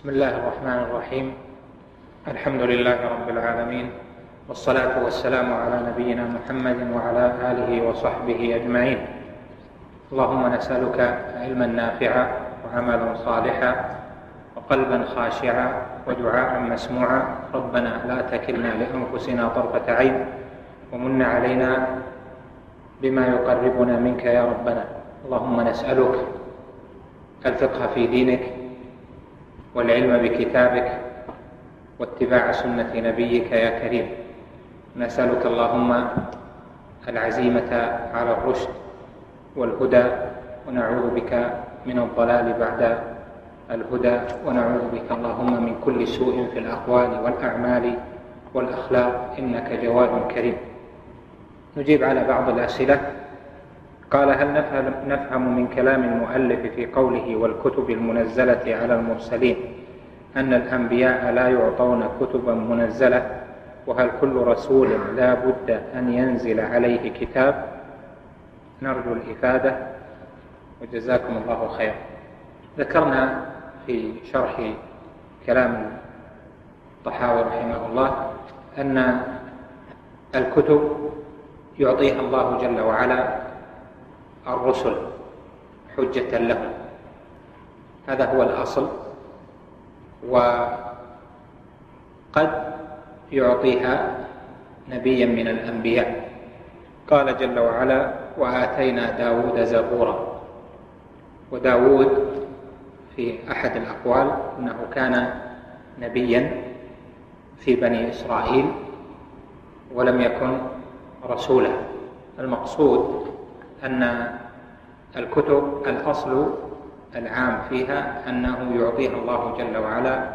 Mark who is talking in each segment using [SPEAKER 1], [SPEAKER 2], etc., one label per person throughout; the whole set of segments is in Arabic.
[SPEAKER 1] بسم الله الرحمن الرحيم. الحمد لله رب العالمين، والصلاة والسلام على نبينا محمد وعلى آله وصحبه أجمعين. اللهم نسألك علما نافعا وعملا صالحا وقلبا خاشعا ودعاء مسموعا. ربنا لا تكلنا لأنفسنا طرفة عين ومن علينا بما يقربنا منك يا ربنا. اللهم نسألك الفقه في دينك والعلم بكتابك واتباع سنة نبيك يا كريم. نسألك اللهم العزيمة على الرشد والهدى، ونعوذ بك من الضلال بعد الهدى، ونعوذ بك اللهم من كل سوء في الأقوال والأعمال والأخلاق، إنك جواد كريم. نجيب على بعض الأسئلة. قال: هل نفهم من كلام المؤلف في قوله والكتب المنزلة على المرسلين أن الأنبياء لا يعطون كتبا منزلة؟ وهل كل رسول لا بد أن ينزل عليه كتاب؟ نرجو الإفادة وجزاكم الله خيرا. ذكرنا في شرح كلام الطحاوي رحمه الله أن الكتب يعطيها الله جل وعلا الرسل حجة لهم، هذا هو الأصل، وقد يعطيها نبيا من الأنبياء. قال جل وعلا: وآتينا داود زبورا. وداود في أحد الأقوال أنه كان نبيا في بني إسرائيل ولم يكن رسولا. المقصود أن الكتب الأصل العام فيها أنه يعطيها الله جل وعلا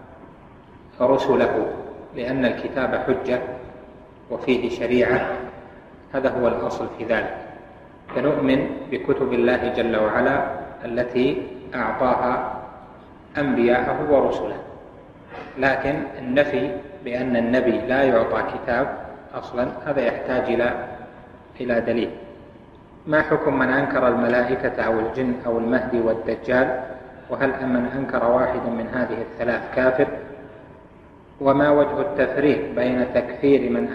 [SPEAKER 1] رسله، لأن الكتاب حجة وفيه شريعة، هذا هو الأصل في ذلك. فنؤمن بكتب الله جل وعلا التي أعطاها أنبياءه ورسله، لكن النفي بأن النبي لا يعطى كتاب أصلا هذا يحتاج إلى دليل. ما حكم من أنكر الملائكة أو الجن أو المهدي والدجال؟ وهل من أنكر واحدا من هذه الثلاث كافر؟ وما وجه التفريق بين تكفير من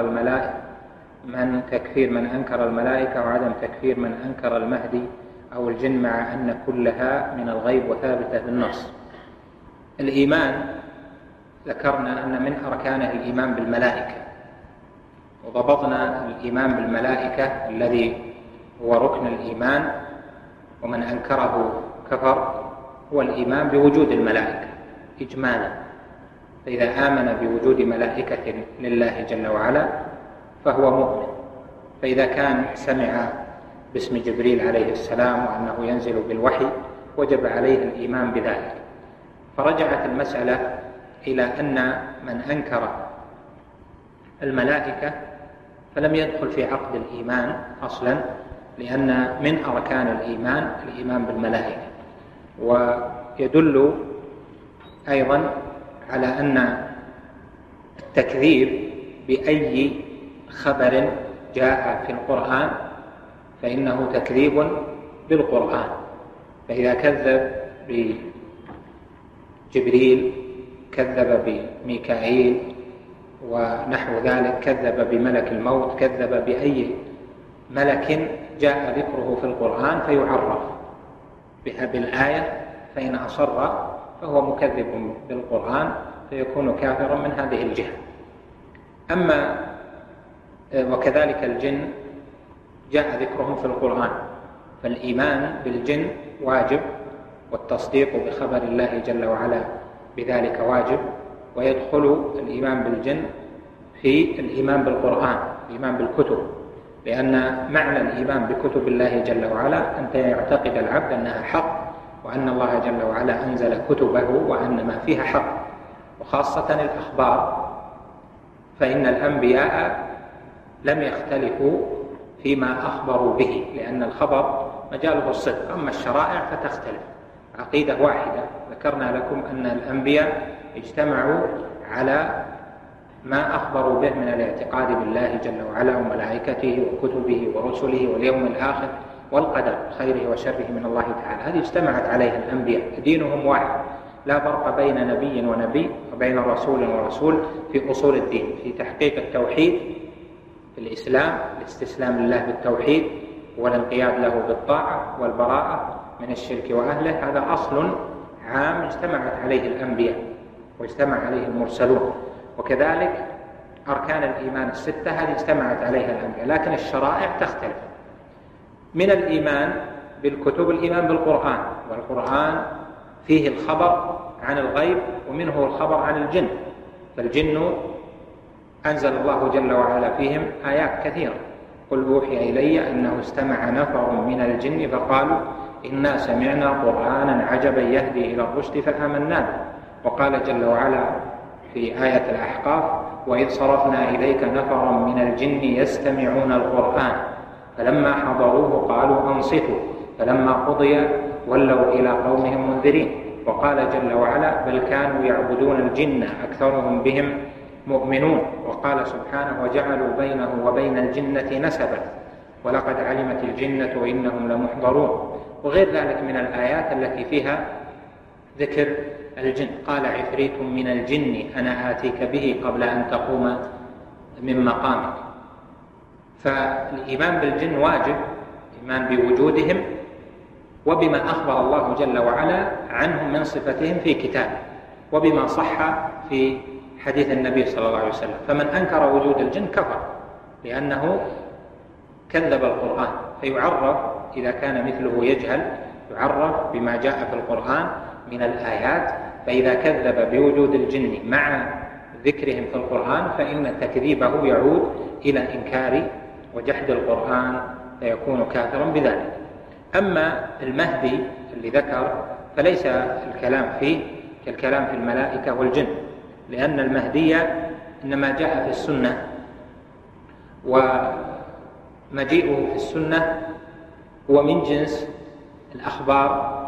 [SPEAKER 1] أنكر الملائكة وعدم تكفير من أنكر المهدي أو الجن، مع أن كلها من الغيب وثابتة بالنص؟ الإيمان ذكرنا أن من أركانه الإيمان بالملائكة، وضبطنا الإيمان بالملائكة الذي هو ركن الإيمان، ومن أنكره كفر، هو الإيمان بوجود الملائكة إجمالا. فإذا آمن بوجود ملائكة لله جل وعلا فهو مؤمن. فإذا كان سمع باسم جبريل عليه السلام وأنه ينزل بالوحي وجب عليه الإيمان بذلك. فرجعت المسألة إلى أن من أنكر الملائكة فلم يدخل في عقد الإيمان أصلا، لأن من أركان الإيمان بالملائكة. ويدل أيضا على أن التكذيب بأي خبر جاء في القرآن فإنه تكذيب بالقرآن. فإذا كذب بجبريل كذب بميكائيل ونحو ذلك، كذب بملك الموت، كذب بأي ملك جاء ذكره في القرآن فيعرف بها بالآية، فإن أصر فهو مكذب بالقرآن فيكون كافرا من هذه الجهة. وكذلك الجن جاء ذكرهم في القرآن، فالإيمان بالجن واجب، والتصديق بخبر الله جل وعلا بذلك واجب، ويدخل الإيمان بالجن في الإيمان بالقرآن، الإيمان بالكتب، لأن معنى الإيمان بكتب الله جل وعلا أن يعتقد العبد أنها حق، وأن الله جل وعلا أنزل كتبه وأن ما فيها حق، وخاصة الأخبار، فإن الأنبياء لم يختلفوا فيما أخبروا به، لأن الخبر مجاله الصدق، أما الشرائع فتختلف. عقيدة واحدة، ذكرنا لكم أن الأنبياء اجتمعوا على ما أخبروا به من الاعتقاد بالله جل وعلا وملائكته وكتبه ورسله واليوم الآخر والقدر خيره وشره من الله تعالى. هذه اجتمعت عليها الأنبياء، دينهم واحد، لا فرق بين نبي ونبي وبين رسول ورسول في أصول الدين، في تحقيق التوحيد في الإسلام، الاستسلام لله بالتوحيد والانقياد له بالطاعة والبراءة من الشرك وأهله. هذا أصل عام اجتمعت عليه الأنبياء واجتمع عليه المرسلون، وكذلك أركان الإيمان الستة هذه اجتمعت عليها الأنبياء، لكن الشرائع تختلف. من الإيمان بالكتب الإيمان بالقرآن، والقرآن فيه الخبر عن الغيب ومنه الخبر عن الجن، فالجن أنزل الله جل وعلا فيهم آيات كثيرة. قل أوحي إلي أنه استمع نفر من الجن فقالوا إنا سمعنا قرآنا عجبا يهدي إلى الرشد فآمنا به. وقال جل وعلا في آية الأحقاف وإذ صرفنا إليك نفرا من الجن يستمعون القرآن فلما حضروه قالوا أنصتوا فلما قضي ولوا إلى قومهم منذرين. وقال جل وعلا بل كانوا يعبدون الجن أكثرهم بهم مؤمنون. وقال سبحانه وجعلوا بينه وبين الجنة نسبا ولقد علمت الجنة وإنهم لمحضرون، وغير ذلك من الآيات التي فيها ذكر الجن. قال عفريت من الجن أنا آتيك به قبل أن تقوم من مقامك. فالإيمان بالجن واجب، الإيمان بوجودهم وبما أخبر الله جل وعلا عنهم من صفتهم في كتابه وبما صح في حديث النبي صلى الله عليه وسلم. فمن أنكر وجود الجن كفر لأنه كذب القرآن، فيعرف إذا كان مثله يجهل يعرف بما جاء في القرآن من الآيات. فإذا كذب بوجود الجن مع ذكرهم في القرآن فإن تكذيبه يعود إلى إنكار وجحد القرآن فيكون كافرا بذلك. أما المهدي اللي ذكر فليس الكلام فيه كالكلام في الملائكة والجن، لأن المهدي إنما جاء في السنة، ومجيئه في السنة هو من جنس الأخبار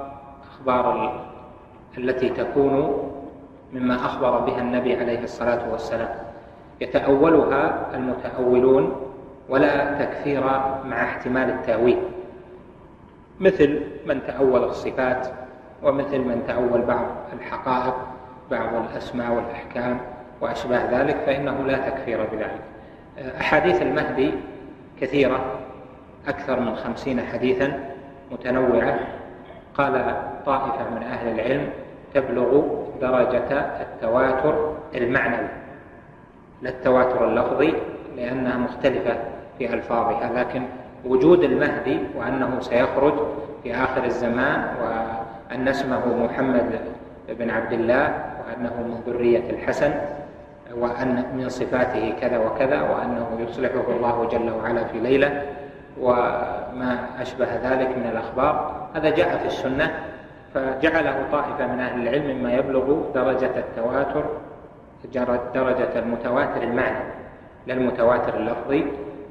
[SPEAKER 1] التي تكون مما أخبر بها النبي عليه الصلاة والسلام، يتأولها المتأولون ولا تكفير مع احتمال التأويل، مثل من تأول الصفات ومثل من تأول بعض الحقائق بعض الأسماء والأحكام وأشباه ذلك، فإنه لا تكفير بذلك. أحاديث المهدي كثيرة أكثر من 50 حديثا متنوعة. قال طائفة من أهل العلم تبلغ درجة التواتر المعنوي لا التواتر اللفظي لأنها مختلفة في ألفاظها، لكن وجود المهدي وأنه سيخرج في آخر الزمان وأن اسمه محمد بن عبد الله وأنه من ذرية الحسن وأن من صفاته كذا وكذا وأنه يصلحه الله جل وعلا في ليلة وما أشبه ذلك من الأخبار، هذا جاء في السنة، فجعله طائفة من أهل العلم مما يبلغ درجة التواتر درجة المتواتر المعنى لا المتواتر اللفظي.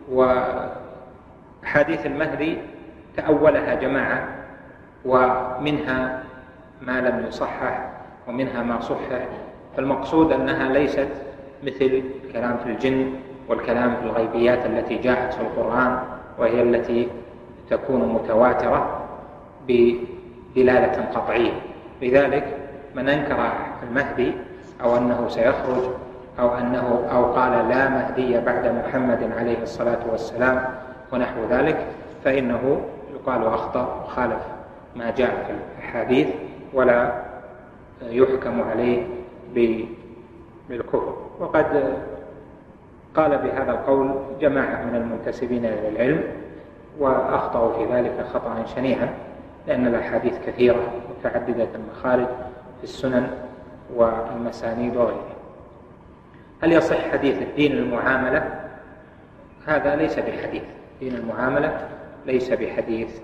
[SPEAKER 1] وحديث المهدي تأولها جماعة ومنها ما لم يصحح ومنها ما صحح، فالمقصود أنها ليست مثل الكلام في الجن والكلام في الغيبيات التي جاءت في القرآن وهي التي تكون متواترة بدلالة قطعية. لذلك من أنكر المهدي أو أنه سيخرج أو قال لا مهدي بعد محمد عليه الصلاة والسلام ونحو ذلك فإنه يقال أخطأ وخالف ما جاء في الحديث ولا يحكم عليه بالكفر. وقد قال بهذا القول جماعة من المنتسبين إلى العلم وأخطأوا في ذلك خطأ شنيعا، لأن الأحاديث كثيرة متعددة المخارج في السنن والمسانيد وغيرها. هل يصح حديث الدين المعاملة؟ هذا ليس بحديث، دين المعاملة ليس بحديث.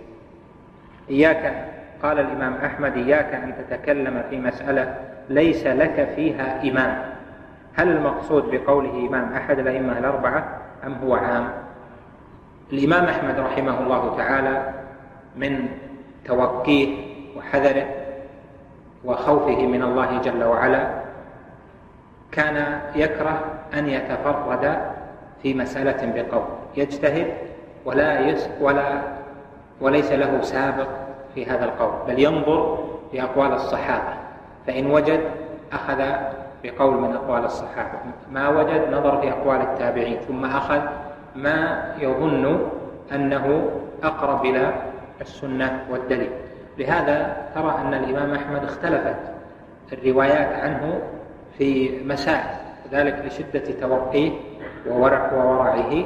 [SPEAKER 1] قال الإمام أحمد إياك أن تتكلم في مسألة ليس لك فيها إمام. هل المقصود بقوله إمام أحد الأئمة الأربعة أم هو عام؟ الإمام أحمد رحمه الله تعالى من توقيه وحذره وخوفه من الله جل وعلا كان يكره أن يتفرد في مسألة بقول، يجتهد وليس له سابق في هذا القول، بل ينظر في أقوال الصحابة فإن وجد أخذ بقول من أقوال الصحابة، ما وجد نظر في أقوال التابعين، ثم أخذ ما يظن أنه أقرب إلى السنة والدليل. لهذا ترى أن الإمام أحمد اختلفت الروايات عنه في مسائل، ذلك لشدة توقيه وورعه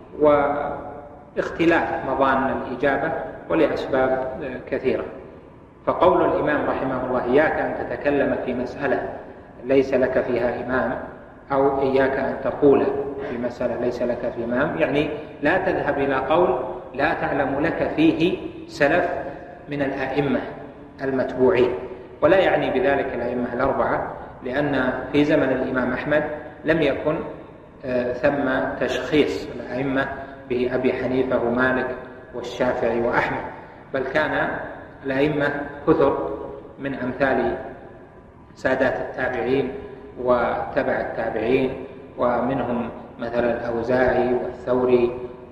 [SPEAKER 1] واختلاف مظان الإجابة ولأسباب كثيرة. فقول الإمام رحمه الله إياك أن تتكلم في مسألة ليس لك فيها إمام، أو إياك أن تقول في مسألة ليس لك في إمام، يعني لا تذهب إلى قول لا تعلم لك فيه سلف من الأئمة المتبوعين. ولا يعني بذلك الأئمة الأربعة، لأن في زمن الإمام أحمد لم يكن ثم تشخيص الأئمة بأبي حنيفة ومالك والشافعي وأحمد، بل كان الأئمة كثر من أمثال سادات التابعين وتبع التابعين، ومنهم مثلا الأوزاعي والثوري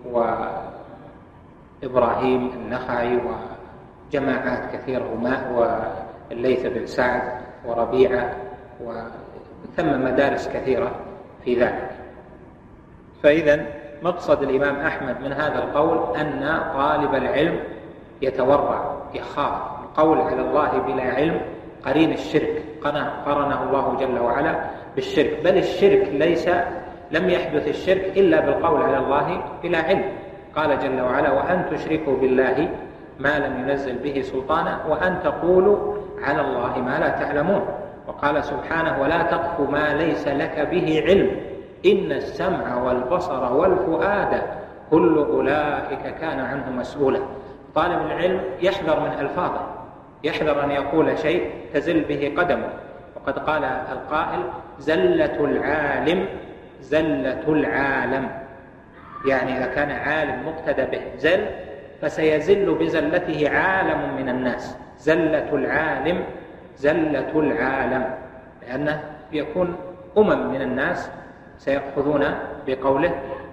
[SPEAKER 1] وإبراهيم النخعي وجماعات كثيرة، والليث بن سعد وربيعة، وثم مدارس كثيرة في ذلك. فإذا مقصد الإمام أحمد من هذا القول أن طالب العلم يتورع، يخاف القول على الله بلا علم قرين الشرك، قرنه الله جل وعلا بالشرك، بل الشرك لم يحدث الشرك إلا بالقول على الله بلا علم. قال جل وعلا وأن تشركوا بالله ما لم ينزل به سلطانا وأن تقولوا على الله ما لا تعلمون. وقال سبحانه ولا تقف ما ليس لك به علم إن السمع والبصر والفؤاد كل أولئك كان عنه مسؤولا. طالب العلم يحذر من ألفاظه، يحذر أن يقول شيء تزل به قدمه. وقد قال القائل زلة العالم زلة العالم، يعني إذا كان عالم مقتدى به زل فسيزل بزلته عالم من الناس. زلة العالم زلة العالم، لأنه يكون من الناس سيأخذون بقوله.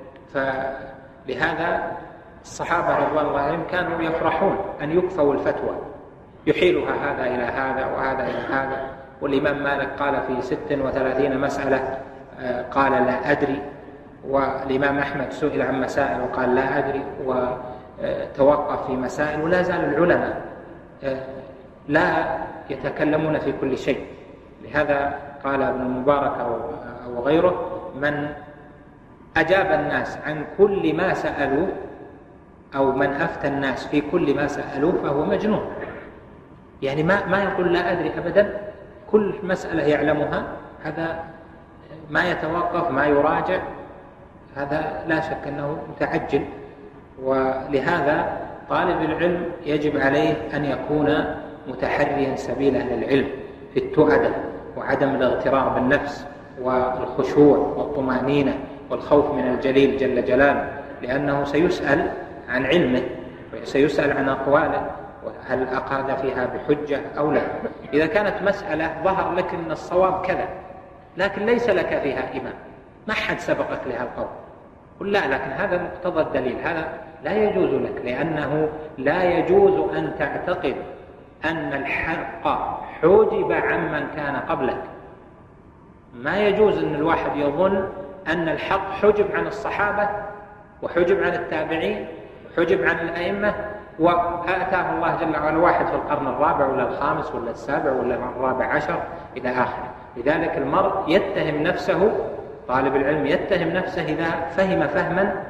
[SPEAKER 1] فلهذا الصحابة رضوان الله عليهم كانوا يفرحون أن يكفوا الفتوى، يحيلها هذا إلى هذا وهذا إلى هذا. والإمام مالك قال في 36 مسألة قال لا أدري، والإمام أحمد سئل عن مسائل وقال لا أدري، وتوقف في مسائل. ولا زال العلماء لا يتكلمون في كل شيء. لهذا قال ابن المبارك أو غيره من أجاب الناس عن كل ما سألوا، أو من أفتى الناس في كل ما سألوه فهو مجنون. يعني ما يقول لا أدري أبدا، كل مسألة يعلمها، هذا ما يتوقف ما يراجع، هذا لا شك أنه متعجل. ولهذا طالب العلم يجب عليه أن يكون متحريا سبيل أهل العلم في التؤدة وعدم الاغترار بالنفس والخشوع والطمأنينة والخوف من الجليل جل جلاله، لأنه سيسأل عن علمه وسيسأل عن أقواله وهل أقاد فيها بحجة أو لا. إذا كانت مسألة ظهر لك أن الصواب كذا لكن ليس لك فيها إمام، ما حد سبقك لها القول، قل لا، لكن هذا مقتضى الدليل، هذا لا يجوز لك، لأنه لا يجوز أن تعتقد أن الحق حجب عمن كان قبلك. ما يجوز أن الواحد يظن أن الحق حجب عن الصحابة وحجب عن التابعين وحجب عن الأئمة، وآتاه الله جل وعلا واحد في القرن الرابع ولا الخامس ولا السابع ولا الرابع عشر إلى آخره. لذلك المرء يتهم نفسه، طالب العلم يتهم نفسه إذا فهم فهما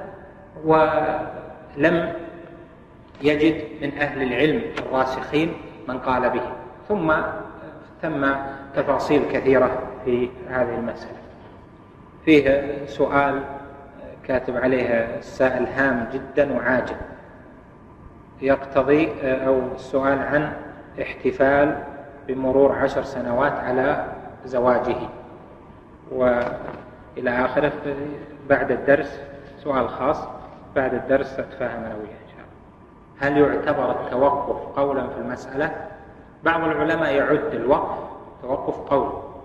[SPEAKER 1] ولم يجد من أهل العلم الراسخين من قال به. ثم تفاصيل كثيرة في هذه المسألة. فيه سؤال كاتب عليه السائل هام جدا وعاجل، يقتضي أو السؤال عن احتفال بمرور 10 سنوات على زواجه وإلى آخره. بعد الدرس سؤال خاص، بعد الدرس أتفاهم أنا وياه إن شاء الله. هل يعتبر التوقف قولا في المسألة؟ بعض العلماء يعد الوقف توقف قول،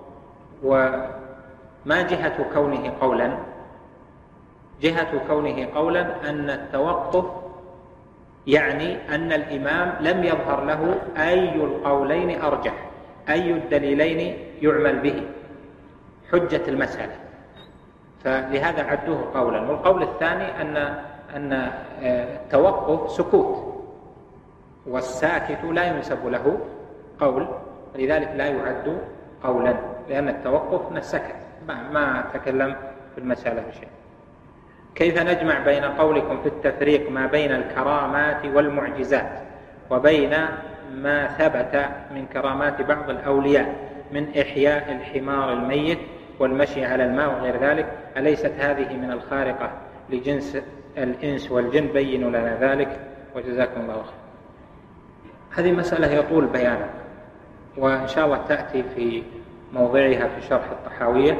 [SPEAKER 1] وما جهة كونه قولا؟ جهة كونه قولا أن التوقف يعني أن الإمام لم يظهر له أي القولين أرجح، أي الدليلين يعمل به، حجة المسألة، فلهذا عدوه قولا. والقول الثاني أن التوقف سكوت، والساكت لا ينسب له قول، ولذلك لا يعد قولا، لأن التوقف من السكت، ما تكلم في المسألة بشيء. كيف نجمع بين قولكم في التفريق ما بين الكرامات والمعجزات وبين ما ثبت من كرامات بعض الأولياء من إحياء الحمار الميت والمشي على الماء وغير ذلك؟ أليست هذه من الخارقة لجنس الإنس والجن؟ بينوا لنا ذلك وجزاكم الله خير. هذه مسألة يطول بيانها، وإن شاء الله تأتي في موضعها في شرح الطحاوية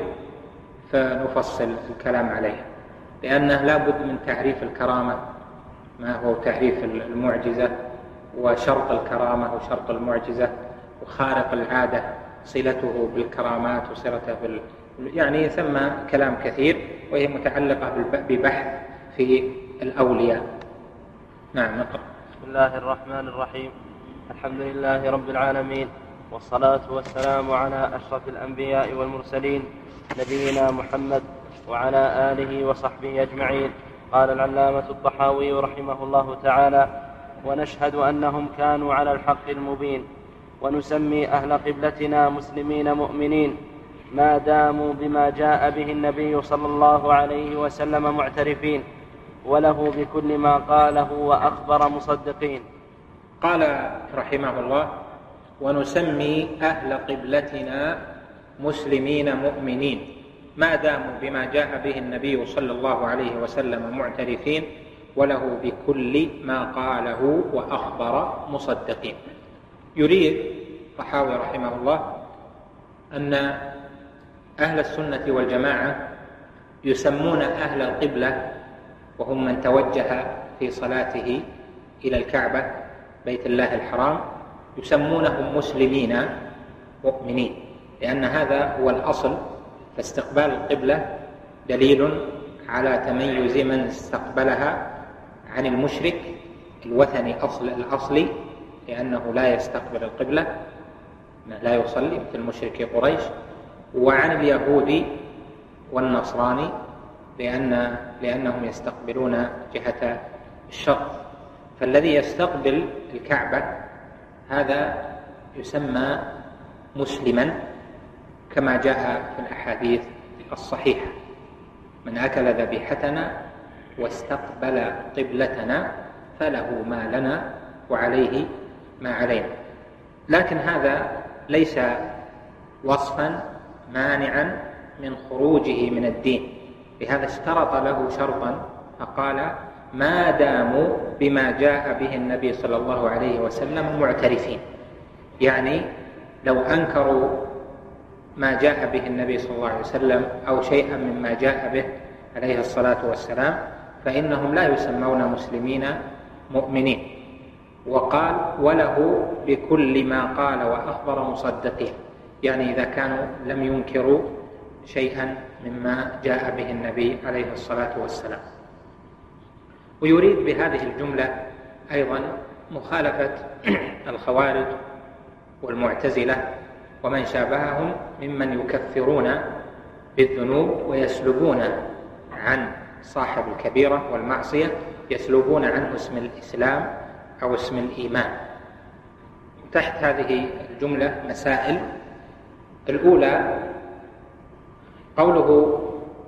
[SPEAKER 1] فنفصل الكلام عليها، لأنه لا بد من تعريف الكرامة، ما هو تعريف المعجزة، وشرط الكرامة وشرط المعجزة، وخارق العادة صلته بالكرامات وصلته يعني ثم كلام كثير، وهي متعلقة ببحث في الأولياء. نعم، نقرأ.
[SPEAKER 2] بسم الله الرحمن الرحيم. الحمد لله رب العالمين، والصلاة والسلام على أشرف الأنبياء والمرسلين نبينا محمد وعلى آله وصحبه أجمعين. قال العلامة الطحاوي رحمه الله تعالى: ونشهد أنهم كانوا على الحق المبين، ونسمي أهل قبلتنا مسلمين مؤمنين ما داموا بما جاء به النبي صلى الله عليه وسلم معترفين، وله بكل ما قاله وأخبر مصدقين.
[SPEAKER 1] قال رحمه الله: ونسمي أهل قبلتنا مسلمين مؤمنين ما داموا بما جاء به النبي صلى الله عليه وسلم معترفين، وله بكل ما قاله وأخبر مصدقين. يريد الطحاوي رحمه الله أن أهل السنة والجماعة يسمون أهل القبلة، وهم من توجه في صلاته إلى الكعبة بيت الله الحرام، يسمونهم مسلمين مؤمنين، لأن هذا هو الأصل. فاستقبال القبلة دليل على تميز من استقبلها عن المشرك الوثني الأصلي، لأنه لا يستقبل القبلة، لا يصلي مثل مشركي قريش، وعن اليهودي والنصراني لأنهم يستقبلون جهة الشرق. فالذي يستقبل الكعبة هذا يسمى مسلما، كما جاء في الأحاديث الصحيحة: من أكل ذبيحتنا واستقبل قبلتنا فله ما لنا وعليه ما علينا. لكن هذا ليس وصفا مانعا من خروجه من الدين، لهذا اشترط له شرطا فقال: ما داموا بما جاء به النبي صلى الله عليه وسلم معترفين. يعني لو أنكروا ما جاء به النبي صلى الله عليه وسلم أو شيئا مما جاء به عليه الصلاة والسلام فإنهم لا يسمون مسلمين مؤمنين. وقال: وله بكل ما قال وأخبر مصدقين، يعني إذا كانوا لم ينكروا شيئا مما جاء به النبي عليه الصلاة والسلام. ويريد بهذه الجملة أيضا مخالفة الخوارج والمعتزلة ومن شابههم ممن يكفرون بالذنوب ويسلبون عن صاحب الكبيرة والمعصية، يسلبون عنه اسم الإسلام أو اسم الإيمان. تحت هذه الجملة مسائل. الأولى: قوله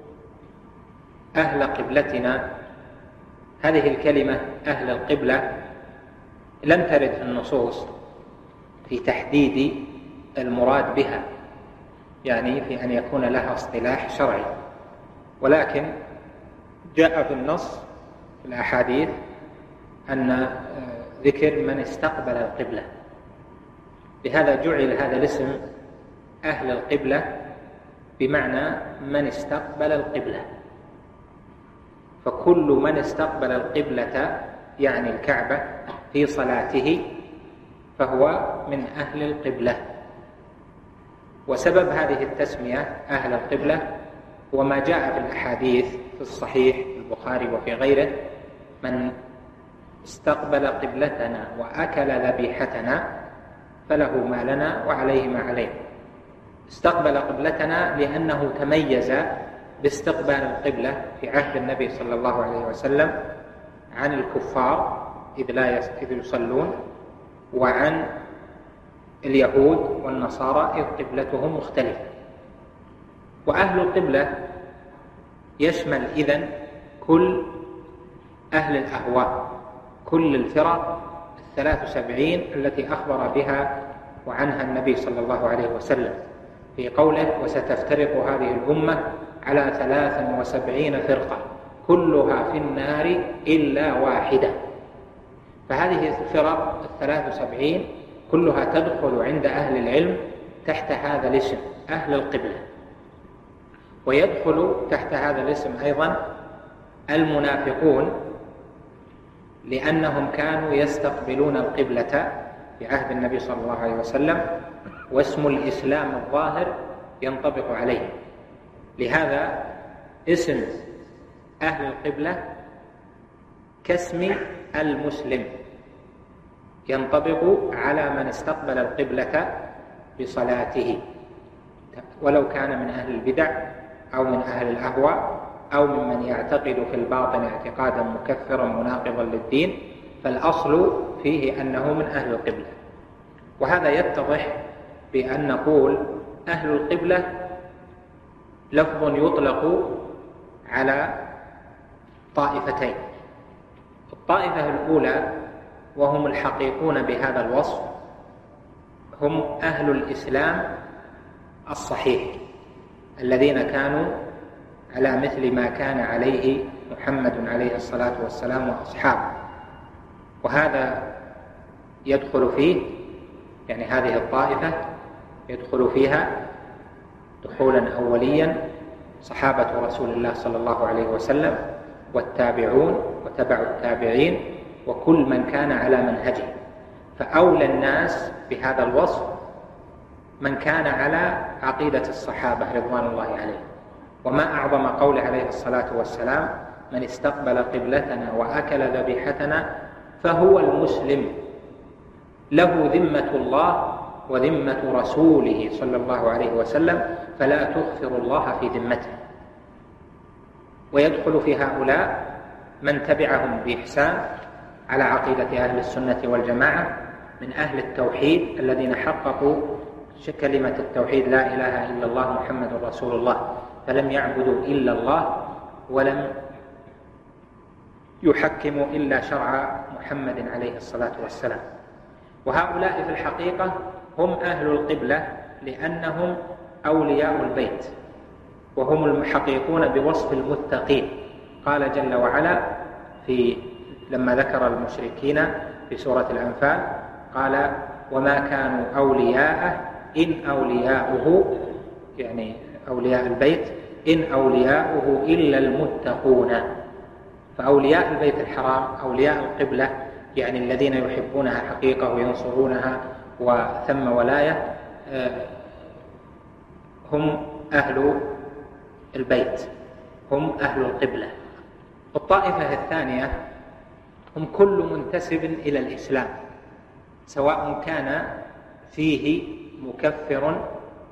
[SPEAKER 1] أهل قبلتنا، هذه الكلمة أهل القبلة لم ترد في النصوص في تحديد المراد بها، يعني في أن يكون لها اصطلاح شرعي، ولكن جاء في النص في الأحاديث أن ذكر من استقبل القبلة، لهذا جعل هذا الاسم أهل القبلة بمعنى من استقبل القبلة. فكل من استقبل القبلة يعني الكعبة في صلاته فهو من أهل القبلة. وسبب هذه التسمية أهل القبلة هو ما جاء في الأحاديث في الصحيح في البخاري وفي غيره: من استقبل قبلتنا وأكل ذبيحتنا فله ما لنا وعليه ما علينا. استقبل قبلتنا لأنه تميز باستقبال القبلة في عهد النبي صلى الله عليه وسلم عن الكفار إذ يصلون، وعن اليهود والنصارى إذ قبلتهم مختلفة. وأهل القبلة يشمل إذن كل أهل الأهواء، كل الفرق 73 التي أخبر بها وعنها النبي صلى الله عليه وسلم في قوله: وستفترق هذه الأمة على 73 فرقة كلها في النار إلا واحدة. فهذه الفرق 73 كلها تدخل عند أهل العلم تحت هذا الاسم أهل القبلة. ويدخل تحت هذا الاسم أيضا المنافقون، لأنهم كانوا يستقبلون القبلة في عهد النبي صلى الله عليه وسلم، واسم الإسلام الظاهر ينطبق عليه. لهذا اسم أهل القبلة كاسم المسلم، ينطبق على من استقبل القبلة بصلاته، ولو كان من أهل البدع أو من أهل الأهواء أو ممن يعتقد في الباطن اعتقادا مكفرا مناقضا للدين، فالأصل فيه أنه من أهل القبلة. وهذا يتضح بأن نقول أهل القبلة لفظ يطلق على طائفتين: الطائفة الأولى وهم الحقيقون بهذا الوصف هم أهل الإسلام الصحيح الذين كانوا على مثل ما كان عليه محمد عليه الصلاة والسلام وأصحابه. وهذا يدخل فيه، يعني هذه الطائفة يدخل فيها دخولا أوليا صحابة رسول الله صلى الله عليه وسلم والتابعون وتبع التابعين وكل من كان على منهجه. فأولى الناس بهذا الوصف من كان على عقيدة الصحابة رضوان الله عليهم. وما أعظم قول عليه الصلاة والسلام: من استقبل قبلتنا وأكل ذبيحتنا فهو المسلم، له ذمة الله وذمة رسوله صلى الله عليه وسلم، فلا تخفر الله في ذمته. ويدخل في هؤلاء من تبعهم بإحسان على عقيدة أهل السنة والجماعة من أهل التوحيد الذين حققوا كلمة التوحيد: لا إله إلا الله محمد رسول الله، فلم يعبدوا إلا الله ولم يحكموا إلا شرع محمد عليه الصلاة والسلام. وهؤلاء في الحقيقة هم أهل القبلة لأنهم أولياء البيت، وهم المحققون بوصف المتقين. قال جل وعلا لما ذكر المشركين في سورة الأنفال قال: وما كانوا أولياءه إن أولياؤه، يعني أولياء البيت، إن أولياؤه إلا المتقون. فأولياء البيت الحرام أولياء القبلة، يعني الذين يحبونها حقيقة وينصرونها وثم ولاية، هم أهل البيت، هم أهل القبلة. الطائفة الثانية هم كل منتسب إلى الإسلام، سواء كان فيه مكفر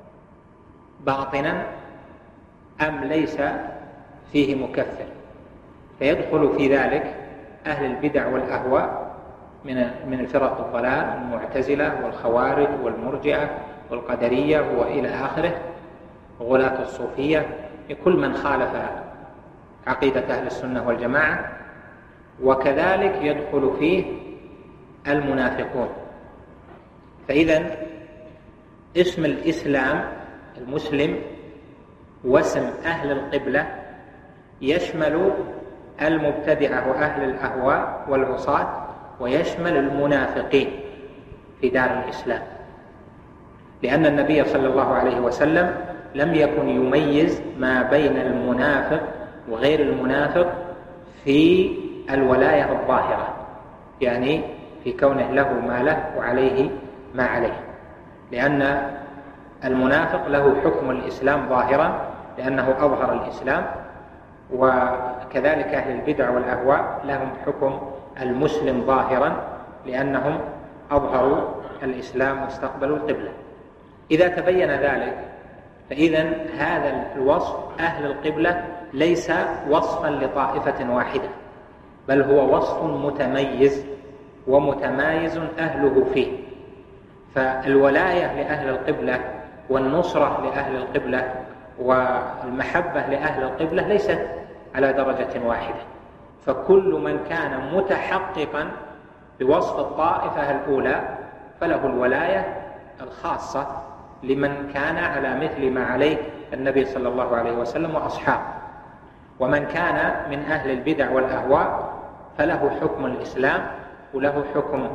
[SPEAKER 1] باطنا أم ليس فيه مكفر، فيدخل في ذلك أهل البدع والأهواء من الفرق الضلال، المعتزلة والخوارج والمرجئة والقدرية وإلى آخره، غلاة الصوفية، كل من خالف عقيدة أهل السنة والجماعة. وكذلك يدخل فيه المنافقون. فإذا اسم الإسلام المسلم واسم أهل القبلة يشمل المبتدعة وأهل الأهواء والعصاة، ويشمل المنافقين في دار الإسلام، لأن النبي صلى الله عليه وسلم لم يكن يميز ما بين المنافق وغير المنافق في الولاية الظاهرة، يعني في كونه له ما له وعليه ما عليه، لأن المنافق له حكم الإسلام ظاهرا لأنه أظهر الإسلام، وكذلك أهل البدع والأهواء لهم حكم المسلم ظاهرا لأنهم أظهروا الإسلام واستقبلوا القبلة. إذا تبين ذلك فإذا هذا الوصف أهل القبلة ليس وصفا لطائفة واحدة، بل هو وصف متميز ومتمايز أهله فيه. فالولاية لأهل القبلة والنصرة لأهل القبلة والمحبة لأهل القبلة ليست على درجة واحدة، فكل من كان متحققا بوصف الطائفة الأولى فله الولاية الخاصة لمن كان على مثل ما عليه النبي صلى الله عليه وسلم وأصحابه. ومن كان من أهل البدع والأهواء فله حكم الإسلام وله حكم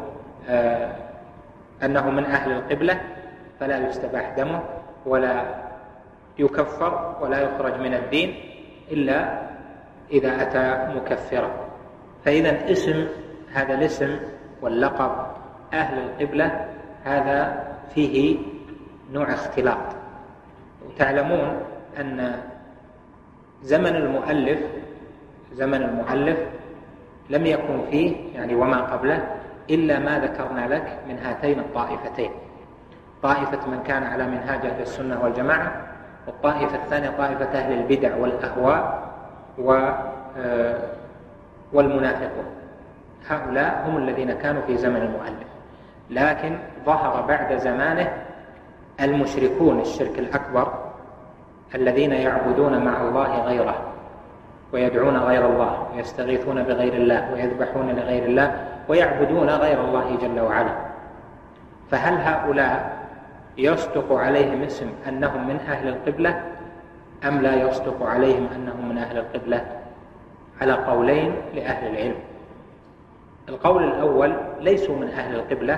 [SPEAKER 1] أنه من أهل القبلة، فلا يستباح دمه ولا يكفر ولا يخرج من الدين إلا إذا أتى مكفرا. فإذا هذا الاسم واللقب أهل القبلة هذا فيه نوع اختلاط. وتعلمون أن زمن المؤلف لم يكن فيه يعني وما قبله إلا ما ذكرنا لك من هاتين الطائفتين، طائفة من كان على منهاج أهل السنة والجماعة، والطائفة الثانية طائفة أهل البدع والأهواء والمنافقون. هؤلاء هم الذين كانوا في زمن المؤلف. لكن ظهر بعد زمانه المشركون الشرك الأكبر الذين يعبدون مع الله غيره ويدعون غير الله ويستغيثون بغير الله ويذبحون لغير الله ويعبدون غير الله جل وعلا. فهل هؤلاء يصدق عليهم اسم أنهم من أهل القبلة أم لا يصدق عليهم أنهم من أهل القبلة؟ على قولين لأهل العلم. القول الأول ليسوا من أهل القبلة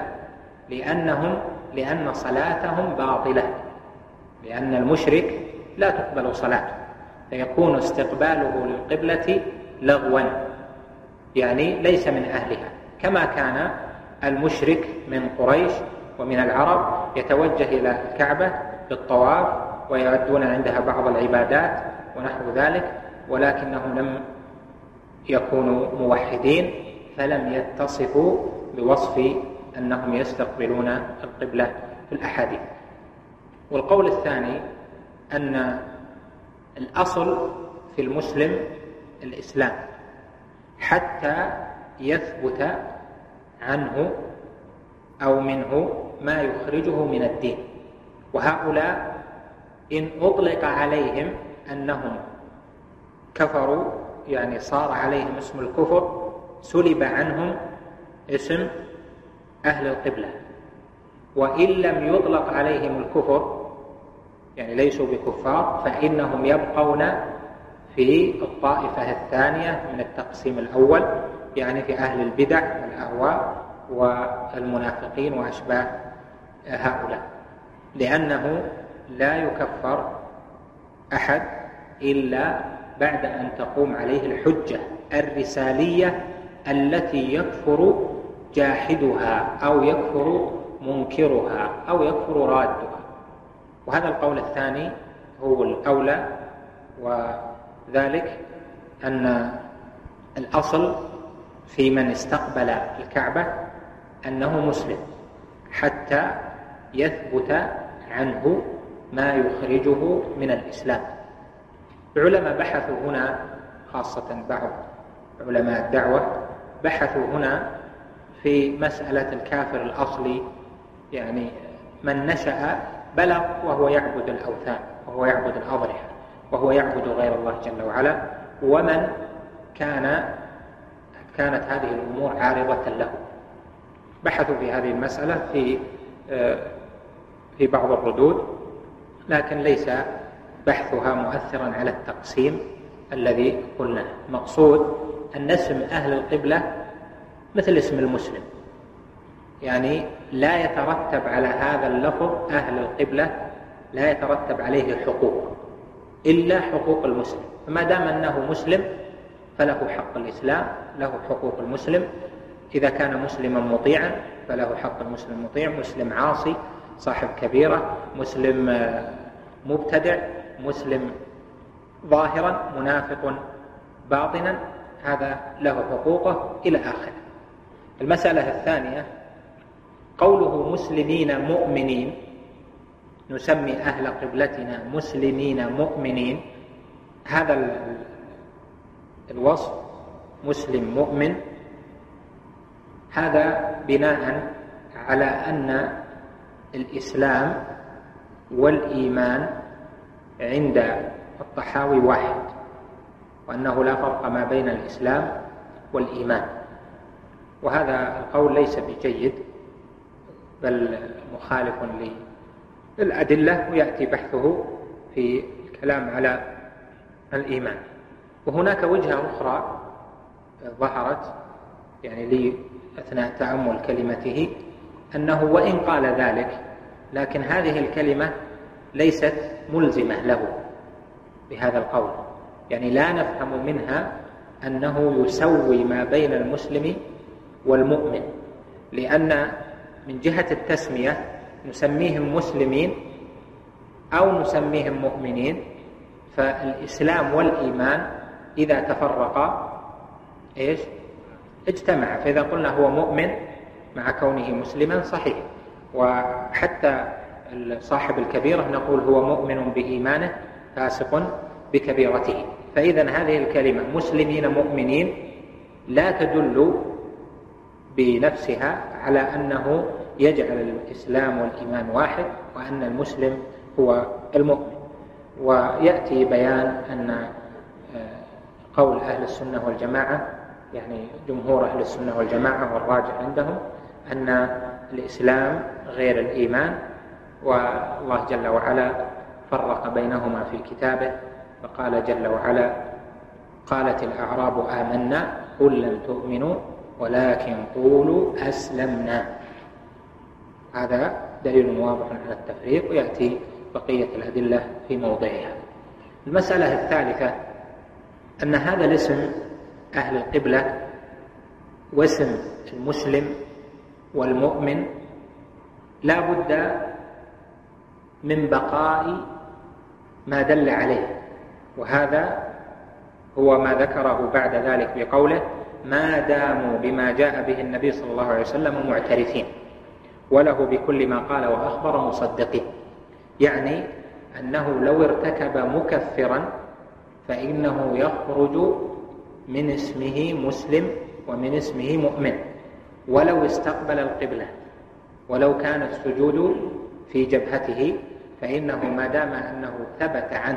[SPEAKER 1] لأن صلاتهم باطلة، لأن المشرك لا تقبل صلاته، فيكون استقباله للقبلة لغوا، يعني ليس من أهلها، كما كان المشرك من قريش ومن العرب يتوجه إلى الكعبة بالطواف ويؤدون عندها بعض العبادات ونحو ذلك، ولكنهم لم يكونوا موحدين فلم يتصفوا بوصف أنهم يستقبلون القبلة في الأحاديث. والقول الثاني أن الأصل في المسلم الإسلام حتى يثبت عنه أو منه ما يخرجه من الدين. وهؤلاء إن أطلق عليهم أنهم كفروا، يعني صار عليهم اسم الكفر، سلب عنهم اسم أهل القبلة. وإن لم يطلق عليهم الكفر، يعني ليسوا بكفار، فإنهم يبقون في الطائفة الثانية من التقسيم الأول، يعني في أهل البدع والأهواء والمنافقين وأشباه هؤلاء، لأنه لا يكفر أحد إلا بعد أن تقوم عليه الحجة الرسالية التي يكفر جاحدها أو يكفر منكرها أو يكفر رادها. وهذا القول الثاني هو الأولى، وذلك أن الأصل في من استقبل الكعبة أنه مسلم حتى يثبت عنه ما يخرجه من الإسلام. العلماء بحثوا هنا، خاصة بعض علماء الدعوة بحثوا هنا في مسألة الكافر الأصلي، يعني من نشأ بلغ وهو يعبد الأوثان وهو يعبد الأضرحة وهو يعبد غير الله جل وعلا، ومن كانت هذه الأمور عارضة له. بحثوا في هذه المسألة في بعض الردود، لكن ليس بحثها مؤثرا على التقسيم الذي قلناه. مقصود أن اسم أهل القبلة مثل اسم المسلم، يعني لا يترتب على هذا اللفظ أهل القبلة لا يترتب عليه حقوق إلا حقوق المسلم. فما دام أنه مسلم فله حق الإسلام، له حقوق المسلم. إذا كان مسلما مطيعا فله حق المسلم مطيع، مسلم عاصي صاحب كبيرة، مسلم مبتدع، مسلم ظاهرا، منافق باطنا، هذا له حقوقه إلى آخره. المسألة الثانية قوله مسلمين مؤمنين، نسمي أهل قبلتنا مسلمين مؤمنين، هذا الوصف مسلم مؤمن، هذا بناء على أن الإسلام والإيمان عند الطحاوي واحد، وأنه لا فرق ما بين الإسلام والإيمان. وهذا القول ليس بجيد، بل مخالف للأدلة، ويأتي بحثه في الكلام على الإيمان. وهناك وجهة أخرى ظهرت يعني لي أثناء تأمل كلمته، أنه وإن قال ذلك لكن هذه الكلمة ليست ملزمة له بهذا القول، يعني لا نفهم منها أنه يسوي ما بين المسلم والمؤمن، لأن من جهة التسمية نسميهم مسلمين أو نسميهم مؤمنين، فالإسلام والإيمان إذا تفرقا اجتمع، فإذا قلنا هو مؤمن مع كونه مسلما صحيح، وحتى صاحب الكبيرة نقول هو مؤمن بإيمانه فاسق بكبيرته. فإذا هذه الكلمة مسلمين مؤمنين لا تدل بنفسها على أنه يجعل الإسلام والإيمان واحد، وأن المسلم هو المؤمن. ويأتي بيان أن قول أهل السنة والجماعة، يعني جمهور أهل السنة والجماعة والراجح عندهم، أن الإسلام غير الإيمان، والله جل وعلا فرق بينهما في كتابه، فقال جل وعلا: قالت الأعراب آمنا قل لم تؤمنوا ولكن قولوا أسلمنا. هذا دليل واضح على التفريق، ويأتي بقية الأدلة في موضعها. المسألة الثالثة أن هذا الاسم أهل القبلة واسم المسلم والمؤمن لا بد من بقاء ما دل عليه، وهذا هو ما ذكره بعد ذلك بقوله: ما داموا بما جاء به النبي صلى الله عليه وسلم معترفين وله بكل ما قال وأخبر مصدقين، يعني أنه لو ارتكب مكفرا فإنه يخرج من اسمه مسلم ومن اسمه مؤمن، ولو استقبل القبلة ولو كان السجود في جبهته، فإنه ما دام أنه ثبت عنه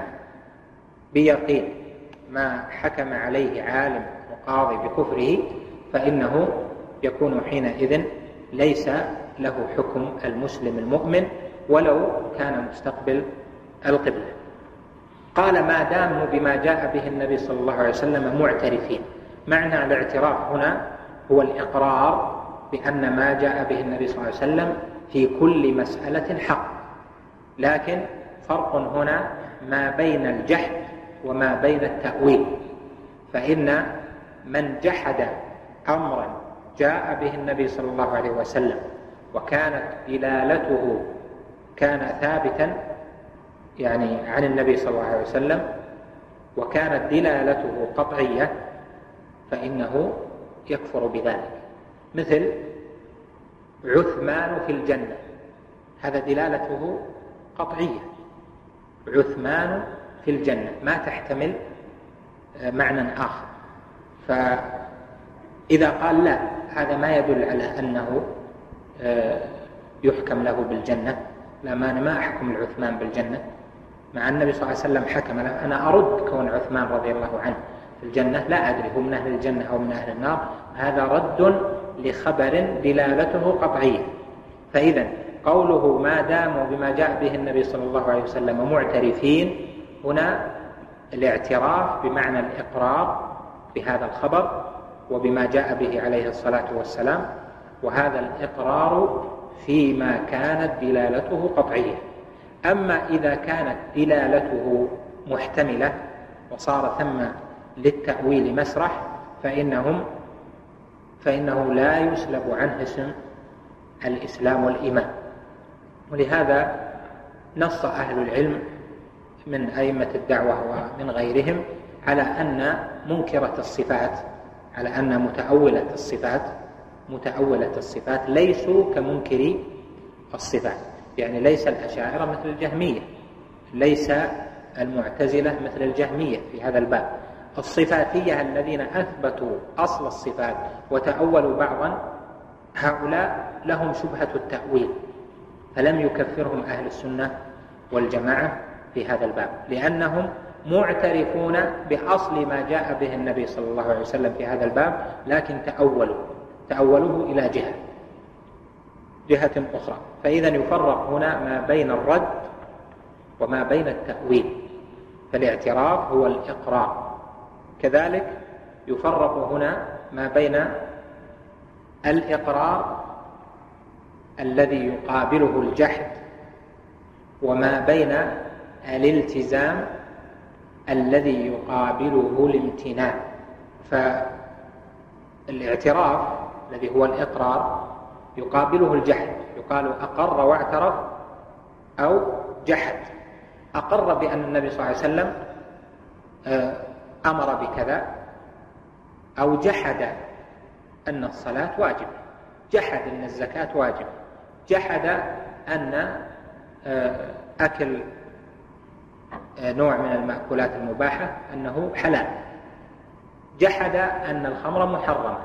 [SPEAKER 1] بيقين ما حكم عليه عالم وقاضي بكفره، فإنه يكون حينئذ ليس له حكم المسلم المؤمن ولو كان مستقبل القبلة. قال: ما داموا بما جاء به النبي صلى الله عليه وسلم معترفين. معنى الاعتراف هنا هو الإقرار بأن ما جاء به النبي صلى الله عليه وسلم في كل مسألة حق، لكن فرق هنا ما بين الجحد وما بين التأويل. فإن من جحد أمرا جاء به النبي صلى الله عليه وسلم وكانت دلالته ثابتا يعني عن النبي صلى الله عليه وسلم، وكانت دلالته قطعية، فإنه يكفر بذلك. مثل عثمان في الجنة، هذا دلالته قطعية، عثمان في الجنة، ما تحتمل معنى آخر. فإذا قال لا، هذا ما يدل على أنه يحكم له بالجنة، لا، ما أحكم العثمان بالجنة، مع النبي صلى الله عليه وسلم حكم له. أنا أرد كون عثمان رضي الله عنه في الجنة، لا أدري هو من أهل الجنة أو من أهل النار، هذا رد لخبر دلالته قطعية. فإذا قوله ما داموا بما جاء به النبي صلى الله عليه وسلم معترفين، هنا الاعتراف بمعنى الإقرار بهذا الخبر وبما جاء به عليه الصلاة والسلام، وهذا الإقرار فيما كانت دلالته قطعية. أما إذا كانت دلالته محتملة وصار ثم للتأويل مسرح، فإنه لا يسلب عنه اسم الإسلام والإيمان. ولهذا نص أهل العلم من أئمة الدعوة ومن غيرهم على أن منكرة الصفات، على أن متأولة الصفات متأولة الصفات ليسوا كمنكري الصفات، يعني ليس الأشاعرة مثل الجهمية، ليس المعتزلة مثل الجهمية في هذا الباب. الصفاتية الذين أثبتوا أصل الصفات وتأولوا بعضا، هؤلاء لهم شبهة التأويل، فلم يكفرهم أهل السنة والجماعة في هذا الباب، لأنهم معترفون بأصل ما جاء به النبي صلى الله عليه وسلم في هذا الباب، لكن تأولوه إلى جهة أخرى. فإذا يفرق هنا ما بين الرد وما بين التأويل، فالاعتراف هو الإقرار. كذلك يفرق هنا ما بين الإقرار الذي يقابله الجحد وما بين الالتزام الذي يقابله الامتناع. فالاعتراف الذي هو الإقرار يقابله الجحد، يقال أقر واعترف أو جحد. أقر بأن النبي صلى الله عليه وسلم أمر بكذا، أو جحد أن الصلاة واجبة، جحد أن الزكاة واجبة، جحد أن أكل نوع من المأكولات المباحة أنه حلال، جحد أن الخمر محرمة.